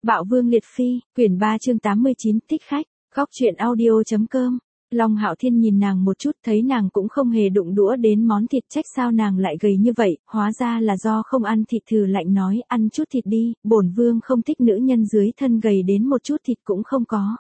Bạo Vương Liệt Phi, quyển 3 chương 89, thích khách, góc truyện audio.com. Long Hạo Thiên nhìn nàng một chút, thấy nàng cũng không hề đụng đũa đến món thịt, trách sao nàng lại gầy như vậy, hóa ra là do không ăn thịt. Thử lạnh nói, ăn chút thịt đi, bổn vương không thích nữ nhân dưới thân gầy đến một chút thịt cũng không có.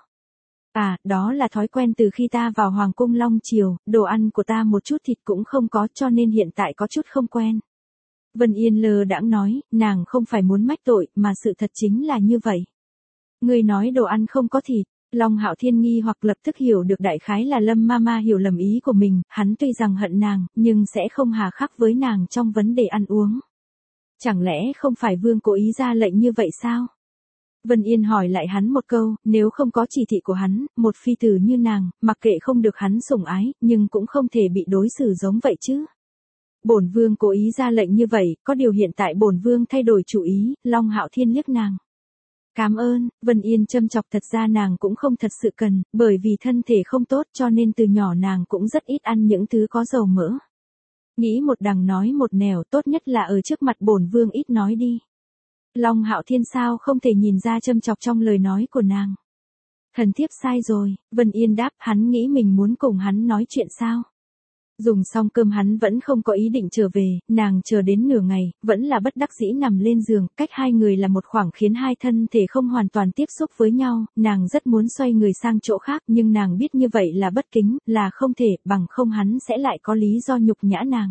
À, đó là thói quen từ khi ta vào Hoàng cung Long Triều, đồ ăn của ta một chút thịt cũng không có, cho nên hiện tại có chút không quen. Vân Yên lơ đãng nói, nàng không phải muốn mách tội, mà sự thật chính là như vậy. Ngươi nói đồ ăn không có thịt. Long Hạo Thiên nghi hoặc lập tức hiểu được đại khái là Lâm Mama hiểu lầm ý của mình, hắn tuy rằng hận nàng, nhưng sẽ không hà khắc với nàng trong vấn đề ăn uống. Chẳng lẽ không phải vương cố ý ra lệnh như vậy sao? Vân Yên hỏi lại hắn một câu, nếu không có chỉ thị của hắn, một phi tử như nàng, mặc kệ không được hắn sủng ái, nhưng cũng không thể bị đối xử giống vậy chứ. Bổn vương cố ý ra lệnh như vậy, có điều hiện tại bổn vương thay đổi chủ ý. Long Hạo Thiên liếc nàng. Cảm ơn. Vân Yên châm chọc, thật ra nàng cũng không thật sự cần, bởi vì thân thể không tốt cho nên từ nhỏ nàng cũng rất ít ăn những thứ có dầu mỡ. Nghĩ một đằng nói một nẻo, tốt nhất là ở trước mặt bổn vương ít nói đi. Long Hạo Thiên sao không thể nhìn ra châm chọc trong lời nói của nàng. Thần thiếp sai rồi. Vân Yên đáp, hắn nghĩ mình muốn cùng hắn nói chuyện sao? Dùng xong cơm hắn vẫn không có ý định trở về, nàng chờ đến nửa ngày, vẫn là bất đắc dĩ nằm lên giường, cách hai người là một khoảng khiến hai thân thể không hoàn toàn tiếp xúc với nhau, nàng rất muốn xoay người sang chỗ khác nhưng nàng biết như vậy là bất kính, là không thể, bằng không hắn sẽ lại có lý do nhục nhã nàng.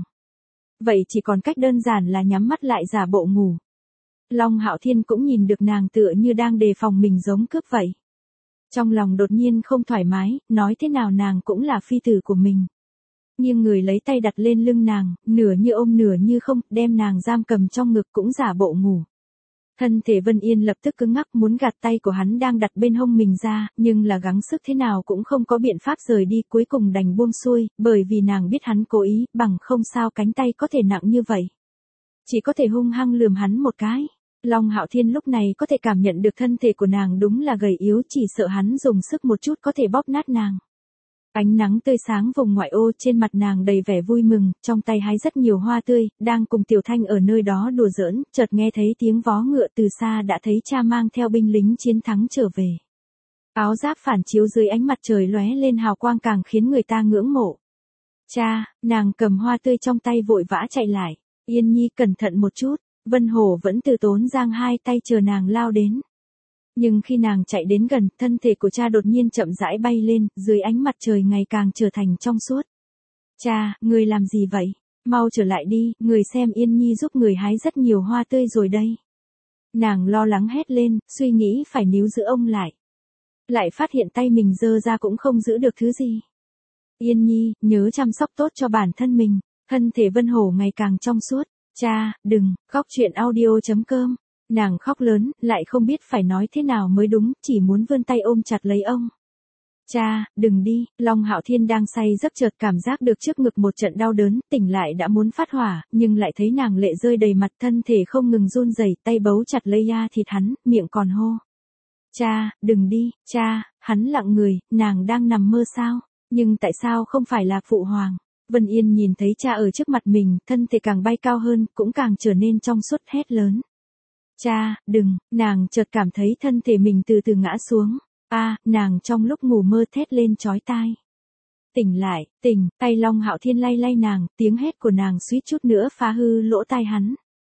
Vậy chỉ còn cách đơn giản là nhắm mắt lại giả bộ ngủ. Long Hạo Thiên cũng nhìn được nàng tựa như đang đề phòng mình giống cướp vậy. Trong lòng đột nhiên không thoải mái, nói thế nào nàng cũng là phi tử của mình. Nhưng người lấy tay đặt lên lưng nàng, nửa như ôm nửa như không, đem nàng giam cầm trong ngực cũng giả bộ ngủ. Thân thể Vân Yên lập tức cứng ngắc muốn gạt tay của hắn đang đặt bên hông mình ra, nhưng là gắng sức thế nào cũng không có biện pháp rời đi, cuối cùng đành buông xuôi, bởi vì nàng biết hắn cố ý, bằng không sao cánh tay có thể nặng như vậy. Chỉ có thể hung hăng lườm hắn một cái. Long Hạo Thiên lúc này có thể cảm nhận được thân thể của nàng đúng là gầy yếu, chỉ sợ hắn dùng sức một chút có thể bóp nát nàng. Ánh nắng tươi sáng vùng ngoại ô, trên mặt nàng đầy vẻ vui mừng, trong tay hái rất nhiều hoa tươi, đang cùng Tiểu Thanh ở nơi đó đùa giỡn, chợt nghe thấy tiếng vó ngựa, từ xa đã thấy cha mang theo binh lính chiến thắng trở về. Áo giáp phản chiếu dưới ánh mặt trời lóe lên hào quang càng khiến người ta ngưỡng mộ. Cha, nàng cầm hoa tươi trong tay vội vã chạy lại. Yên Nhi cẩn thận một chút. Vân Hổ vẫn từ tốn giang hai tay chờ nàng lao đến. Nhưng khi nàng chạy đến gần, thân thể của cha đột nhiên chậm rãi bay lên, dưới ánh mặt trời ngày càng trở thành trong suốt. Cha, người làm gì vậy? Mau trở lại đi, người xem Yên Nhi giúp người hái rất nhiều hoa tươi rồi đây. Nàng lo lắng hét lên, suy nghĩ phải níu giữ ông lại. Lại phát hiện tay mình giơ ra cũng không giữ được thứ gì. Yên Nhi, nhớ chăm sóc tốt cho bản thân mình. Thân thể Vân Hổ ngày càng trong suốt. Cha, đừng, góc truyện audio.com. Nàng khóc lớn, lại không biết phải nói thế nào mới đúng, chỉ muốn vươn tay ôm chặt lấy ông. Cha, đừng đi. Long Hạo Thiên đang say giấc chợt cảm giác được trước ngực một trận đau đớn, tỉnh lại đã muốn phát hỏa, nhưng lại thấy nàng lệ rơi đầy mặt, thân thể không ngừng run rẩy, tay bấu chặt lấy da thịt hắn, miệng còn hô. Cha, đừng đi. Cha, hắn lặng người, nàng đang nằm mơ sao? Nhưng tại sao không phải là phụ hoàng? Vân Yên nhìn thấy cha ở trước mặt mình, thân thể càng bay cao hơn, cũng càng trở nên trong suốt, hét lớn. Cha, đừng. Nàng chợt cảm thấy thân thể mình từ từ ngã xuống. Nàng trong lúc ngủ mơ thét lên chói tai. Tỉnh lại, tỉnh. Tay Long Hạo Thiên lay lay nàng, tiếng hét của nàng suýt chút nữa phá hư lỗ tai hắn.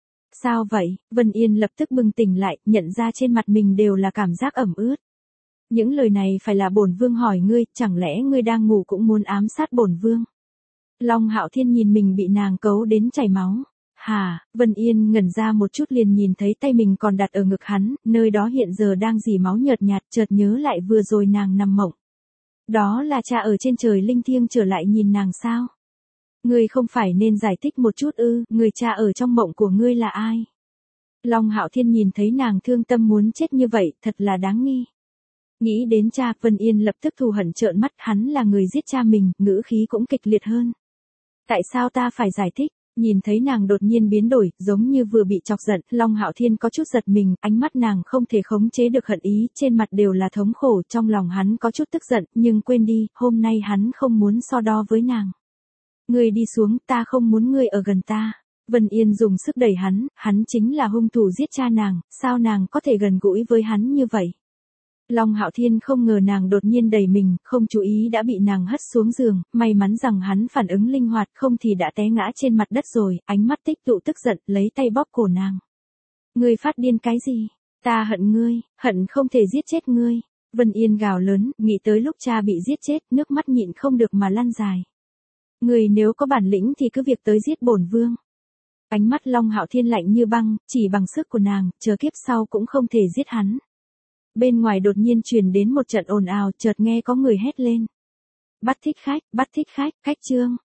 Sao vậy? Vân Yên lập tức bừng tỉnh lại, nhận ra trên mặt mình đều là cảm giác ẩm ướt. Những lời này phải là bổn vương hỏi ngươi, chẳng lẽ ngươi đang ngủ cũng muốn ám sát bổn vương? Long Hạo Thiên nhìn mình bị nàng cấu đến chảy máu. Hả? Vân Yên ngẩn ra một chút liền nhìn thấy tay mình còn đặt ở ngực hắn, nơi đó hiện giờ đang rỉ máu nhợt nhạt, chợt nhớ lại vừa rồi nàng nằm mộng. Đó là cha ở trên trời linh thiêng trở lại nhìn nàng sao? Ngươi không phải nên giải thích một chút ư, người cha ở trong mộng của ngươi là ai? Long Hạo Thiên nhìn thấy nàng thương tâm muốn chết như vậy, thật là đáng nghi. Nghĩ đến cha, Vân Yên lập tức thù hận trợn mắt, hắn là người giết cha mình, ngữ khí cũng kịch liệt hơn. Tại sao ta phải giải thích? Nhìn thấy nàng đột nhiên biến đổi, giống như vừa bị chọc giận, Long Hạo Thiên có chút giật mình, ánh mắt nàng không thể khống chế được hận ý, trên mặt đều là thống khổ, trong lòng hắn có chút tức giận, nhưng quên đi, hôm nay hắn không muốn so đo với nàng. Ngươi đi xuống, ta không muốn ngươi ở gần ta. Vân Yên dùng sức đẩy hắn chính là hung thủ giết cha nàng, sao nàng có thể gần gũi với hắn như vậy? Long Hạo Thiên không ngờ nàng đột nhiên đẩy mình, không chú ý đã bị nàng hất xuống giường, may mắn rằng hắn phản ứng linh hoạt không thì đã té ngã trên mặt đất rồi, ánh mắt tích tụ tức giận, lấy tay bóp cổ nàng. Ngươi phát điên cái gì? Ta hận ngươi, hận không thể giết chết ngươi. Vân Yên gào lớn, nghĩ tới lúc cha bị giết chết, nước mắt nhịn không được mà lăn dài. Ngươi nếu có bản lĩnh thì cứ việc tới giết bổn vương. Ánh mắt Long Hạo Thiên lạnh như băng, chỉ bằng sức của nàng, chờ kiếp sau cũng không thể giết hắn. Bên ngoài đột nhiên truyền đến một trận ồn ào, chợt nghe có người hét lên. Bắt thích khách, khách trương.